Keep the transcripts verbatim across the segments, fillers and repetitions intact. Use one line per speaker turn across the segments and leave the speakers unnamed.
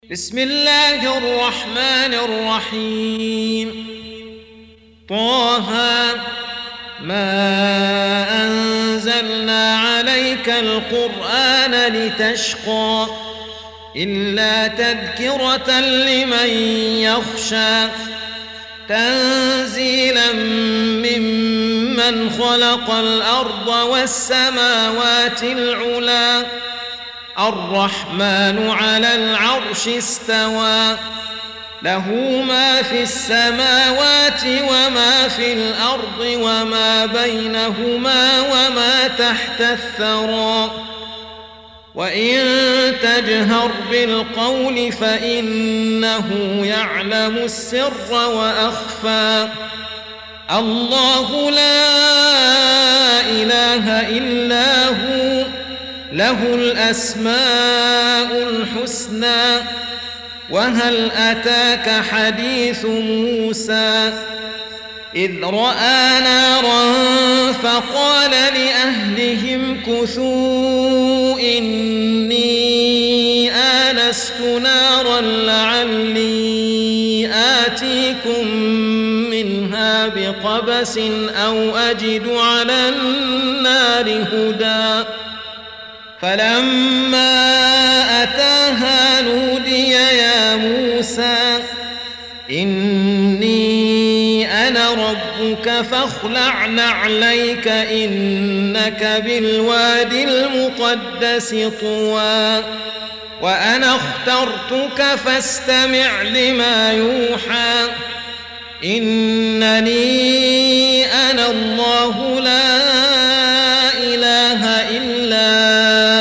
بسم الله الرحمن الرحيم. طه ما أنزلنا عليك القرآن لتشقى إلا تذكرة لمن يخشى تنزيلا ممن خلق الأرض والسماوات العلى الرحمن على العرش استوى له ما في السماوات وما في الأرض وما بينهما وما تحت الثرى وإن تجهر بالقول فإنه يعلم السر وأخفى الله لا إله إلا هو له الأسماء الحسنى وهل أتاك حديث موسى إذ رأى نارا فقال لأهلهم كثوا إني آنست نارا لعلي آتيكم منها بقبس أو أجد على النار هدى فلما أتاها نودي يا موسى إني أنا ربك فاخلع نعليك إنك بالوادي المقدس طوى وأنا اخترتك فاستمع لما يوحى إنني أنا الله لا إله إلا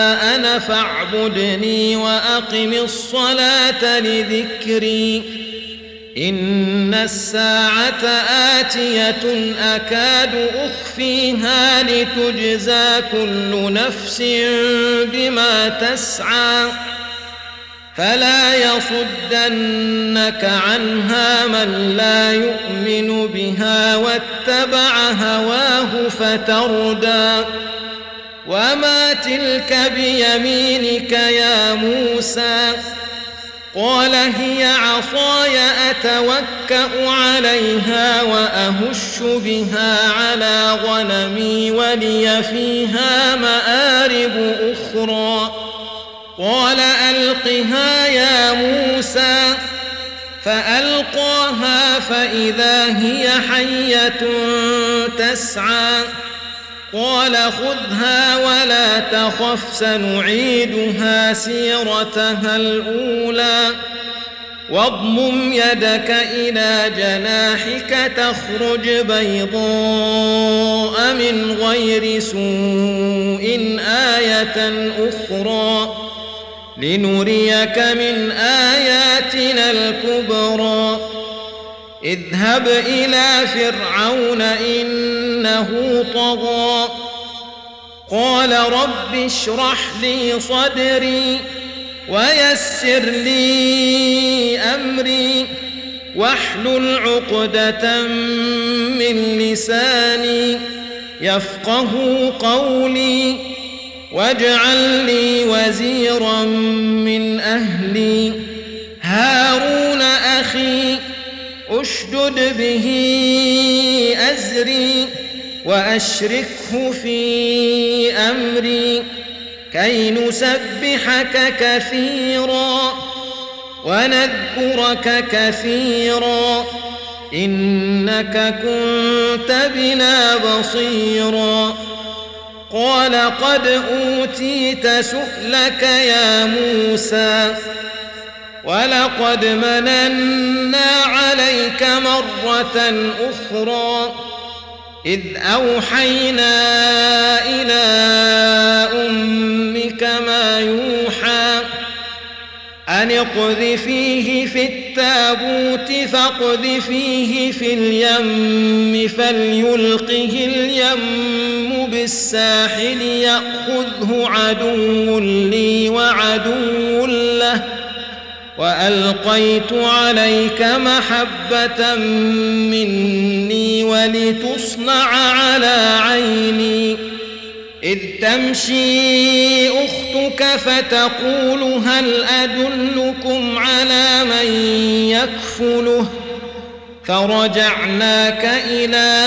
فاعبدني وأقم الصلاة لذكري إن الساعة آتية أكاد أخفيها لتجزى كل نفس بما تسعى فلا يصدنك عنها من لا يؤمن بها واتبع هواه فتردى وما تلك بيمينك يا موسى قال هي عصاي أتوكأ عليها وأهش بها على غنمي ولي فيها مآرب أخرى قال ألقها يا موسى فألقاها فإذا هي حية تسعى قال خذها ولا تخف سنعيدها سيرتها الأولى واضمم يدك إلى جناحك تخرج بيضاء من غير سوء آية أخرى لنريك من آياتنا الكبرى اذهب إلى فرعون إنه طغى قال رب اشرح لي صدري ويسر لي أمري واحلل عقدة من لساني يفقه قولي واجعل لي وزيرا من أهلي هارون أخي أشدد به أزري وأشركه في أمري كي نسبحك كثيرا ونذكرك كثيرا إنك كنت بنا بصيرا قال قد أوتيت سؤلك يا موسى ولقد مننا عليك مرة أخرى إذ أوحينا إلى أمك ما يوحى أن اقذفيه في التابوت فاقذفيه في اليم فليلقه اليم بالساحل يأخذه عدو لي وعدو له وألقيت عليك محبة مني ولتصنع على عيني إذ تمشي أختك فتقول هل أدلكم على من يكفله فرجعناك إلى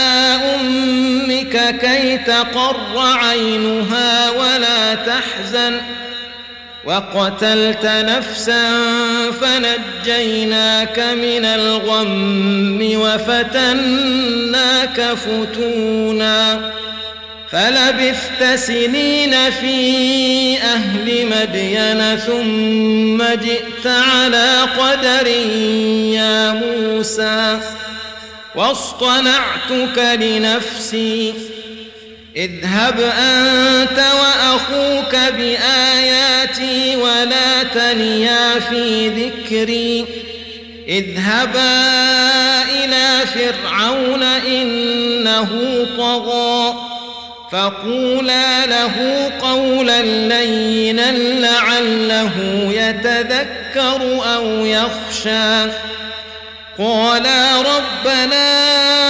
أمك كي تقر عينها ولا تحزن وقتلت نفسا فنجيناك من الغم وفتناك فتونا فلبثت سنين في أهل مدين ثم جئت على قدر يا موسى واصطنعتك لنفسي اذهب أنت وأخوك بآياتي ولا تنيا في ذكري اذهبا إلى فرعون إنه طغى فقولا له قولا لينا لعله يتذكر أو يخشى قالا ربنا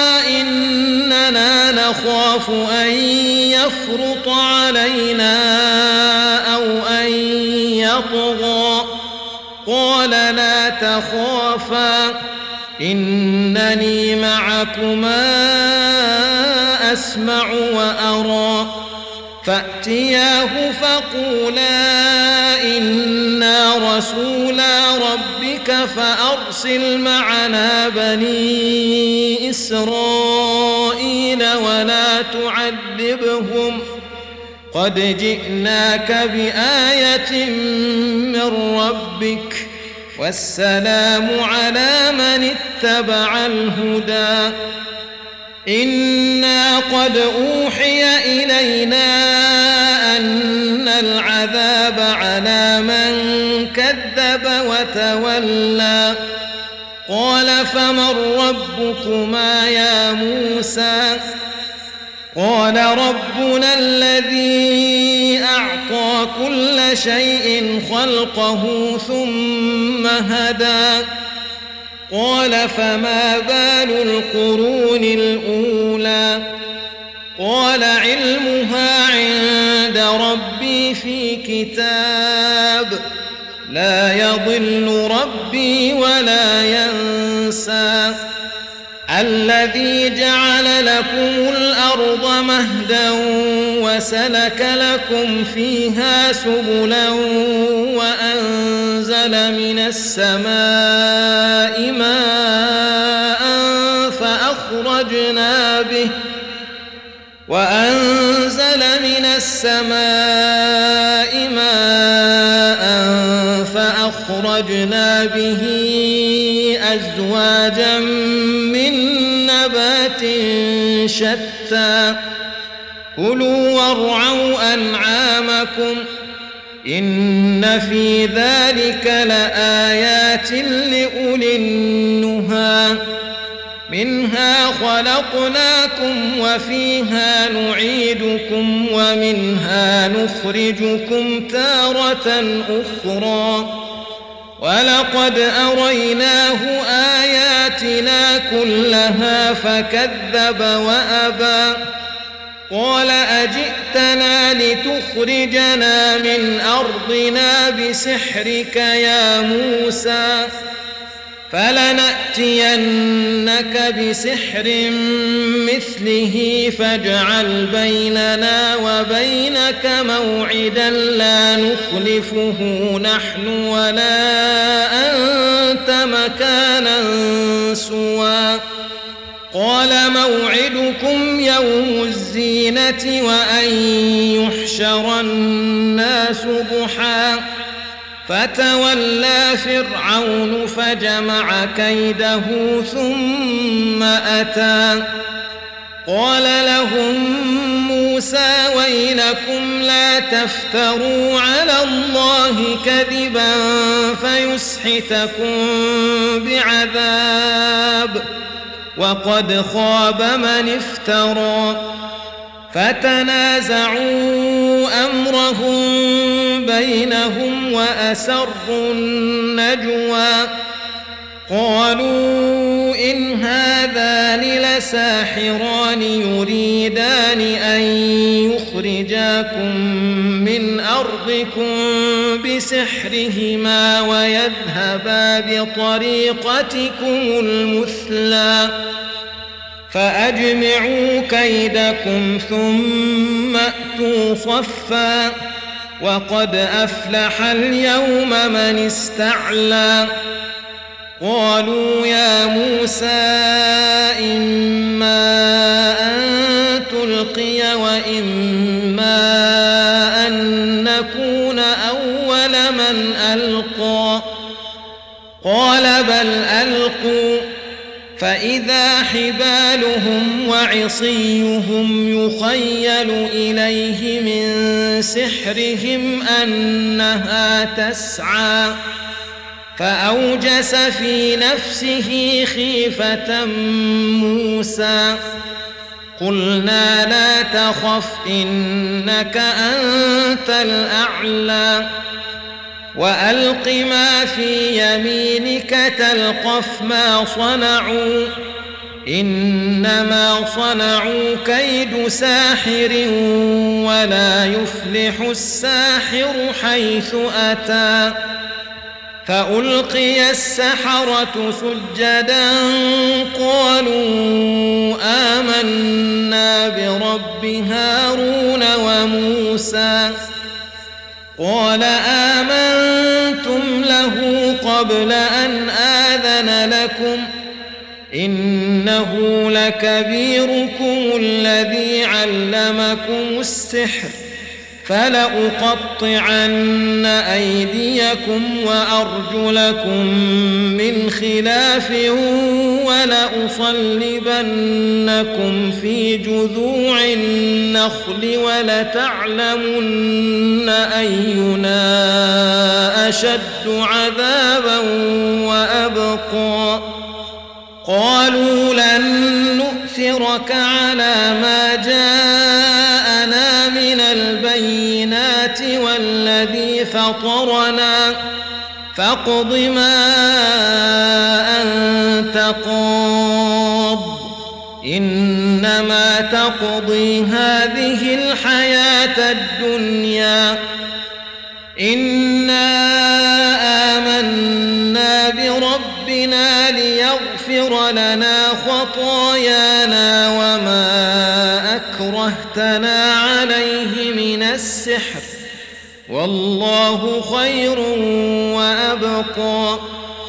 إننا نخاف أن يفرط علينا أو أن يطغى قال لا تخافا إنني معكما أسمع وأرى فأتياه فقولا إنا رسولا ربك فأرسل معنا بني إسرائيل ولا تعذبهم قد جئناك بآية من ربك والسلام على من اتبع الهدى إنا قد أوحي إلينا أن العذاب على من كذب وتولى قال فمن ربكما يا موسى قال ربنا الذي أعطى كل شيء خلقه ثم هدى قال فما بال القرون الأولى قال علمها عند ربي في كتاب لا يضل ربي ولا ينسى الذي جعل لكم الأرض مهدا وسلك لكم فيها سبلا وأنزل من السماء ماء فأخرجنا به وأنزل من السماء ماء فأخرجنا به أزواجا من نبات شتى كلوا وارعوا أنعامكم إن في ذلك لآيات لأولي النهى منها خلقناكم وفيها نعيدكم ومنها نخرجكم تارة أخرى ولقد أريناه آياتنا كلها فكذب وأبى قال أجئتنا لتخرجنا من أرضنا بسحرك يا موسى فلنأتينك بسحر مثله فاجعل بيننا وبينك موعدا لا نخلفه نحن ولا أنت مكانا سوى قال موعدكم يوم الزينة وأن يحشر الناس ضحى فتولى فرعون فجمع كيده ثم أتى قال لهم موسى ويلكم لا تفتروا على الله كذبا فيسحتكم بعذاب وقد خاب من افترى فتنازعوا أمرهم بينهم وأسروا النجوى قالوا إن هذان لساحران يريدان أن يخرجاكم من أرضكم بسحرهما ويذهبا بطريقتكم المثلى فأجمعوا كيدكم ثم أتوا صفا وقد أفلح اليوم من استعلى قالوا يا موسى إما أن تلقي وإما أن نكون أول من ألقى قال بل ألقوا فإذا حبالهم وعصيهم يخيل إليه من سحرهم أنها تسعى فأوجس في نفسه خيفة موسى قلنا لا تخف إنك أنت الأعلى وألق ما في يمينك تلقف ما صنعوا إنما صنعوا كيد ساحر ولا يفلح الساحر حيث أتى فألقي السحرة سجدا قالوا آمنا برب هارون وموسى قال آمنتم له قبل أن آذن لكم إنه لكبيركم الذي علمكم السحر فلأقطعن أيديكم وأرجلكم من خلاف ولأصلبنكم في جذوع النخل ولتعلمن أينا أشد عذابا وأبقى قالوا لن نؤثرك على ما جاءنا من البينات والذي فطرنا فاقض ما أنت قاض إنما تقضي هذه الحياة الدنيا إنا آمنا بربنا ليغفر لنا خطايانا وما أكرهتنا عليه من السحر والله خير وأبقى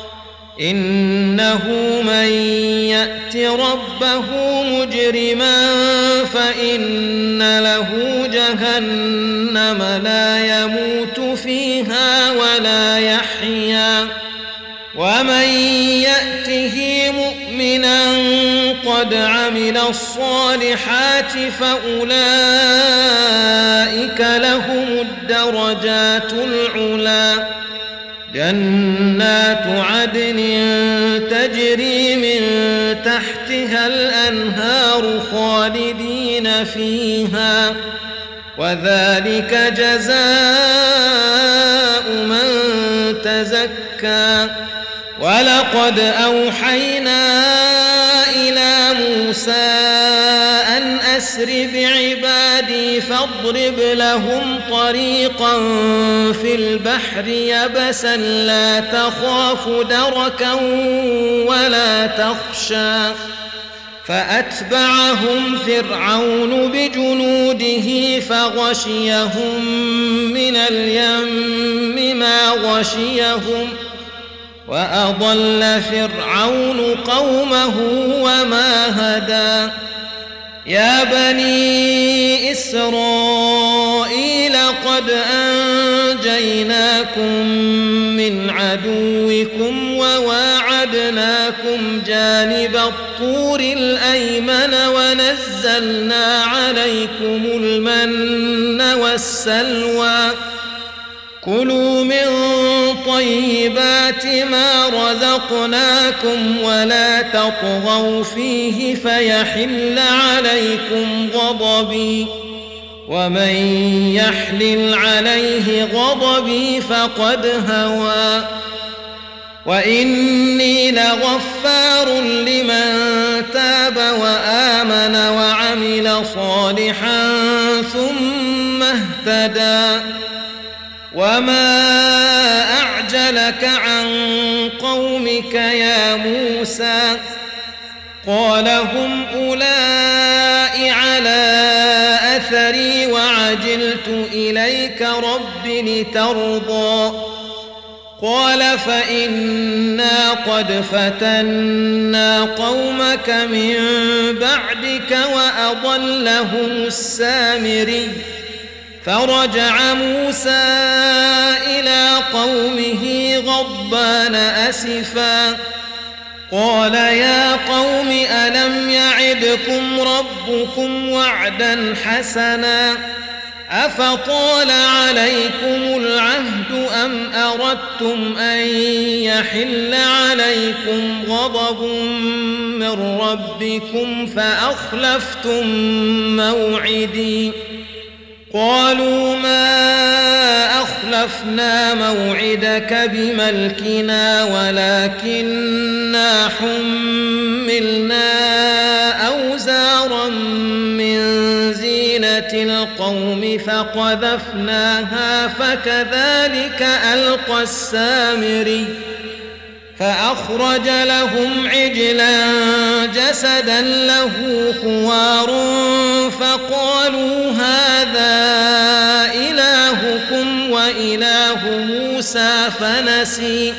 إنه من يأت ربه مجرما فإن له جهنم لا يموت فيها ولا يحيا ومن يأته مؤمنا قد عمل الصالحات فأولئك لهم الدرجات العلى جنات عدن تجري من تحتها الأنهار خالدين فيها وذلك جزاء من تزكى ولقد أوحينا إلى موسى أن أسر بعبادي فاضرب لهم طريقا في البحر يبسا لا تخاف دركا ولا تخشى فأتبعهم فرعون بجنوده فغشيهم من اليم ما غشيهم وأضل فرعون قومه وما هدى يا بني إسرائيل قد أنجيناكم من عدوكم وواعدناكم جانب الطور الأيمن ونزلنا عليكم المن والسلوى كلوا من طيبات ما رزقناكم ولا تطغوا فيه فيحل عليكم غضبي ومن يحلل عليه غضبي فقد هوى وإني لغفار لمن تاب وآمن وعمل صالحا ثم مهتدى وما أعجلك عن قومك يا موسى قال هم أولئك على أثري وعجلت إليك رب لترضى قال فإنا قد فتنا قومك من بعدك وأضلهم السامري فرجع موسى إلى قومه غضبان أسفا قال يا قوم ألم يعدكم ربكم وعدا حسنا أفطال عليكم العهد أم أردتم أن يحل عليكم غضب من ربكم فأخلفتم موعدي قالوا ما أخلفنا موعدك بملكنا ولكننا حملنا أوزارا من زينة القوم فقذفناها فكذلك ألقى السامري فأخرج لهم عجلا جسدا له خوار فقالوا هذا إلهكم وإله موسى فنسي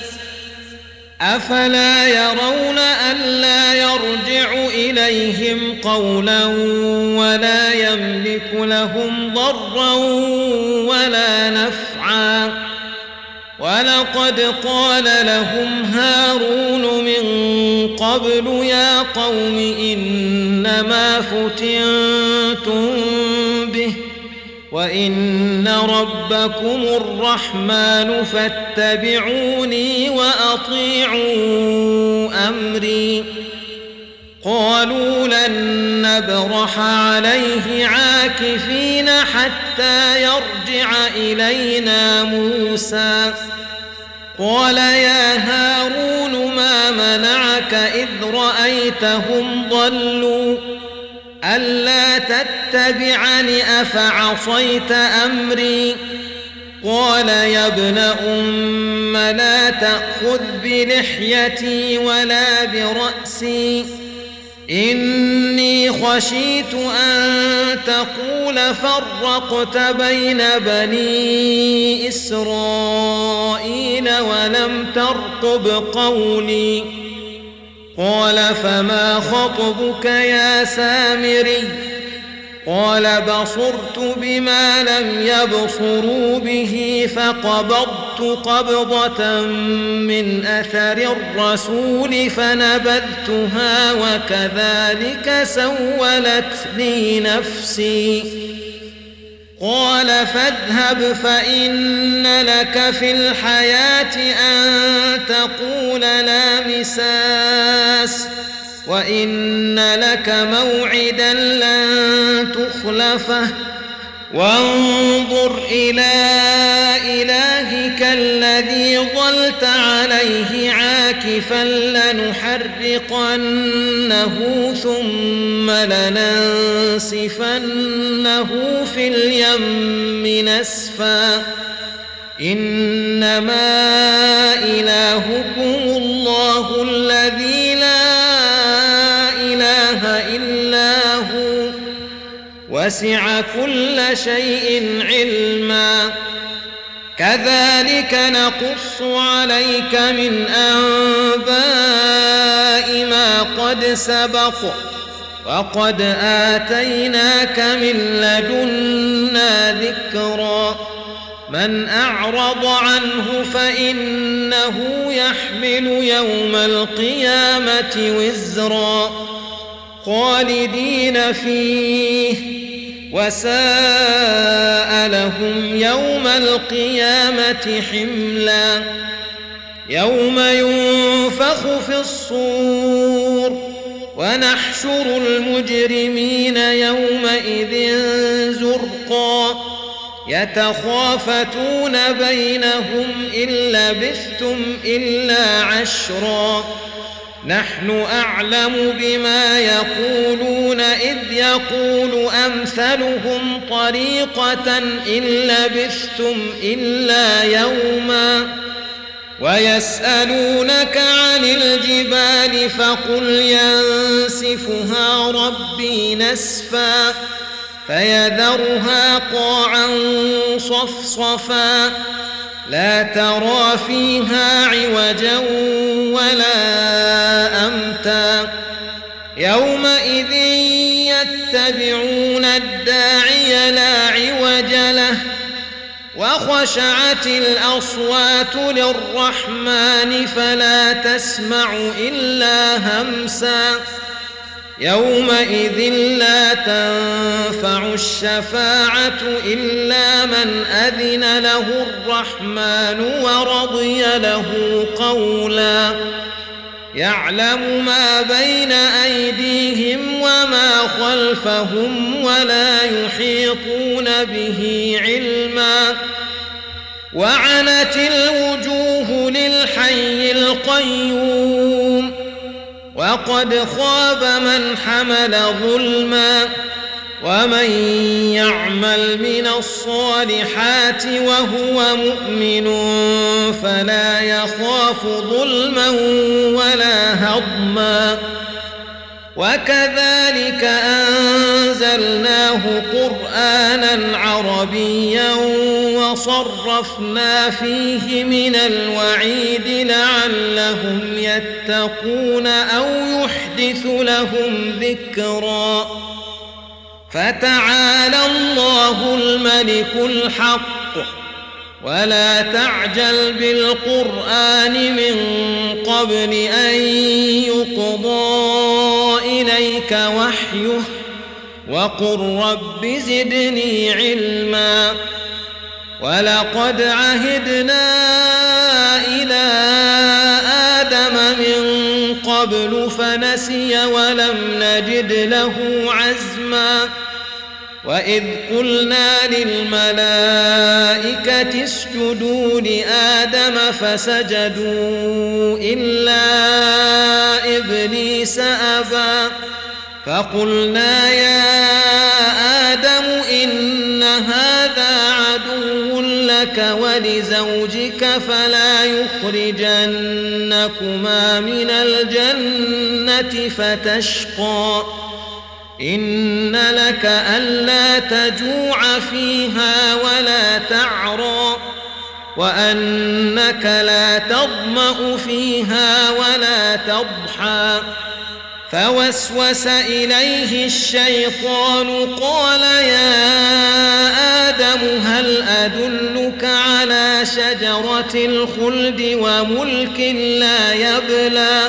أفلا يرون ألا يرجع إليهم قولا ولا يملك لهم ضرا ولا نفعا ولقد قال لهم هارون من قبل يا قوم إنما فتنتم به وإن ربكم الرحمن فاتبعوني وأطيعوا أمري قالوا لن نبرح عليه عاكفين حتى يرجع إلينا موسى قال يا هارون ما منعك إذ رأيتهم ضلوا ألا تتبعني أفعصيت أمري قال يا ابن أم لا تأخذ بلحيتي ولا برأسي إني خشيت أن تقول فرقت بين بني إسرائيل ولم ترقب قولي قال فما خطبك يا سامري قال بصرت بما لم يبصروا به فقبضت قبضة من أثر الرسول فنبذتها وكذلك سولت لي نفسي قال فاذهب فإن لك في الحياة أن تقول لا مساس وإن لك موعدا لن تخلفه وانظر إلى إلهك الذي ظلت عليه عاكفا لنحرقنه ثم لننسفنه في اليم نسفا إنما إلهكم الله الذي لا إله إلا هو وسع كل شيء علما كذلك نقص عليك من أنباء ما قد سبق وقد آتيناك من لدنا ذكرا من أعرض عنه فإنه يحمل يوم القيامة وزرا خالدين فيه وساء لهم يوم القيامة حملا يوم ينفخ في الصور ونحشر المجرمين يومئذ زرقا يتخافتون بينهم إن لبثتم إلا عشرا نحن أعلم بما يقولون إذ يقول أمثلهم طريقة إن لبثتم إلا يوما ويسألونك عن الجبال فقل ينسفها ربي نسفا فيذرها قاعا صفصفا لا ترى فيها عوجا ولا أمتا يومئذ يتبعون الداعي لا عوج له وخشعت الأصوات للرحمن فلا تسمع إلا همسا يومئذ لا تنفع الشفاعة إلا من أذن له الرحمن ورضي له قولا يعلم ما بين أيديهم وما خلفهم ولا يحيطون به علما وعنت الوجوه للحي القيوم وقد خاب من حمل ظلما ومن يعمل من الصالحات وهو مؤمن فلا يخاف ظلما ولا هضما وكذلك أنزلناه قرآنا عربيا وصرفنا فيه من الوعيد لعلهم يتقون أو يحدث لهم ذكرا فتعالى الله الملك الحق ولا تعجل بالقرآن من قبل أن يقضى إليك وحيه وقل رب زدني علما ولقد عهدنا إلى آدم من قبل فنسي ولم نجد له عزما وإذ قلنا للملائكة اسجدوا لآدم فسجدوا إلا إبليس أبى فقلنا يا آدم إن هذا عدو لك ولزوجك فلا يخرجنكما من الجنة فتشقى إن لك ألا تجوع فيها ولا تعرى وأنك لا تظمأ فيها ولا تضحى فوسوس إليه الشيطان قال يا آدم هل أدلك على شجرة الخلد وملك لا يبلى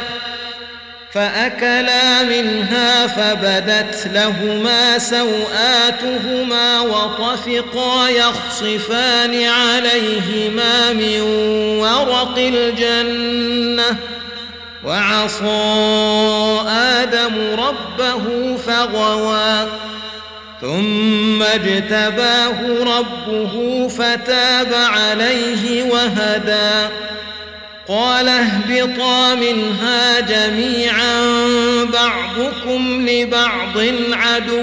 فأكلا منها فبدت لهما سوآتهما وطفقا يخصفان عليهما من ورق الجنة وعصى آدم ربه فغوى ثم اجتباه ربه فتاب عليه وهدى قال اهبطا منها جميعا بعضكم لبعض عدو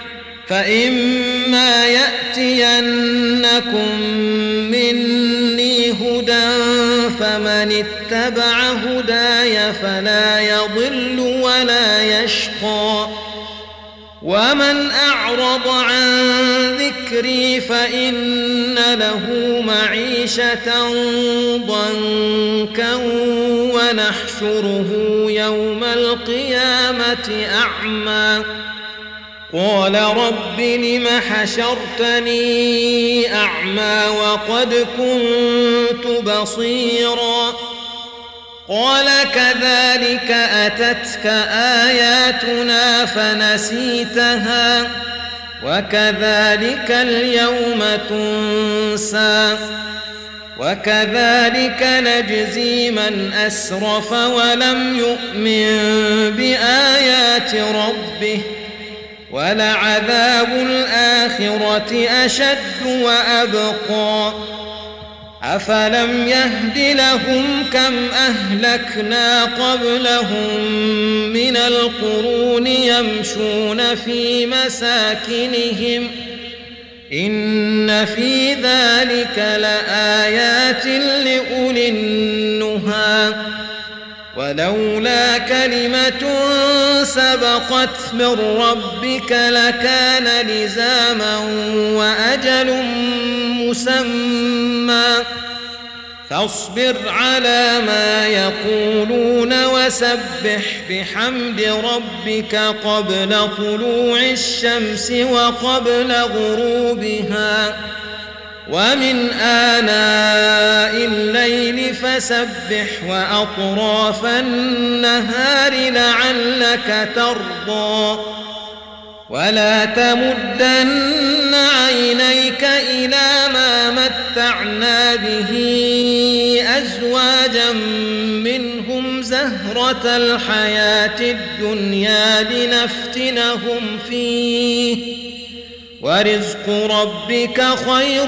فإما يأتينكم مني هدى فمن اتبع هداي فلا يضل ولا يشقى ومن أعرض عن ذكري فإن له معيشة ضنكا ونحشره يوم القيامة أعمى قال رب لم حشرتني أعمى وقد كنت بصيرا قال كذلك أتتك آياتنا فنسيتها وكذلك اليوم تنسى وكذلك نجزي من أسرف ولم يؤمن بآيات ربه ولعذاب الآخرة أشد وأبقى أفلم يهد لهم كم أهلكنا قبلهم من القرون يمشون في مساكنهم إن في ذلك لآيات لأولي النهى ولولا كلمة سبقت من ربك لكان لزاما وأجل مسمى فاصبر على ما يقولون وسبح بحمد ربك قبل طلوع الشمس وقبل غروبها ومن آناء الليل فسبح وأطراف النهار لعلك ترضى ولا تمدن عينيك إلى ما متعنا به أزواجا منهم زهرة الحياة الدنيا لنفتنهم فيه ورزق ربك خير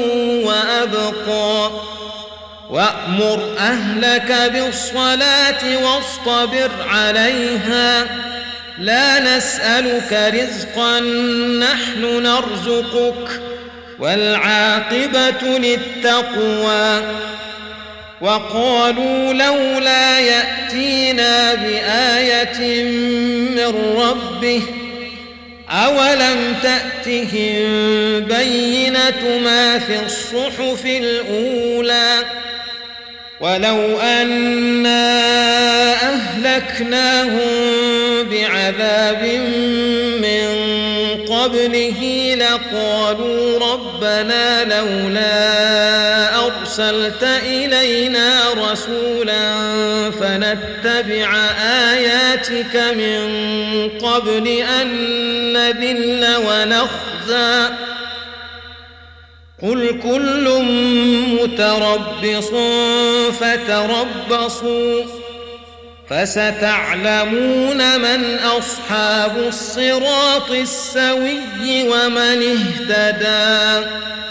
وأبقى وأمر أهلك بالصلاة واصطبر عليها لا نسألك رزقا نحن نرزقك والعاقبة للتقوى وقالوا لولا يأتينا بآية من ربه أولم تأتهم بينة ما في الصحف الأولى ولو أنا أهلكناهم بعذاب من قبله لقالوا ربنا لولا أرسلت إلينا رسولا فنتبع آياتك من قبل أن نذل ونخزى قل كل متربص فتربصوا فستعلمون من أصحاب الصراط السوي ومن اهتدى.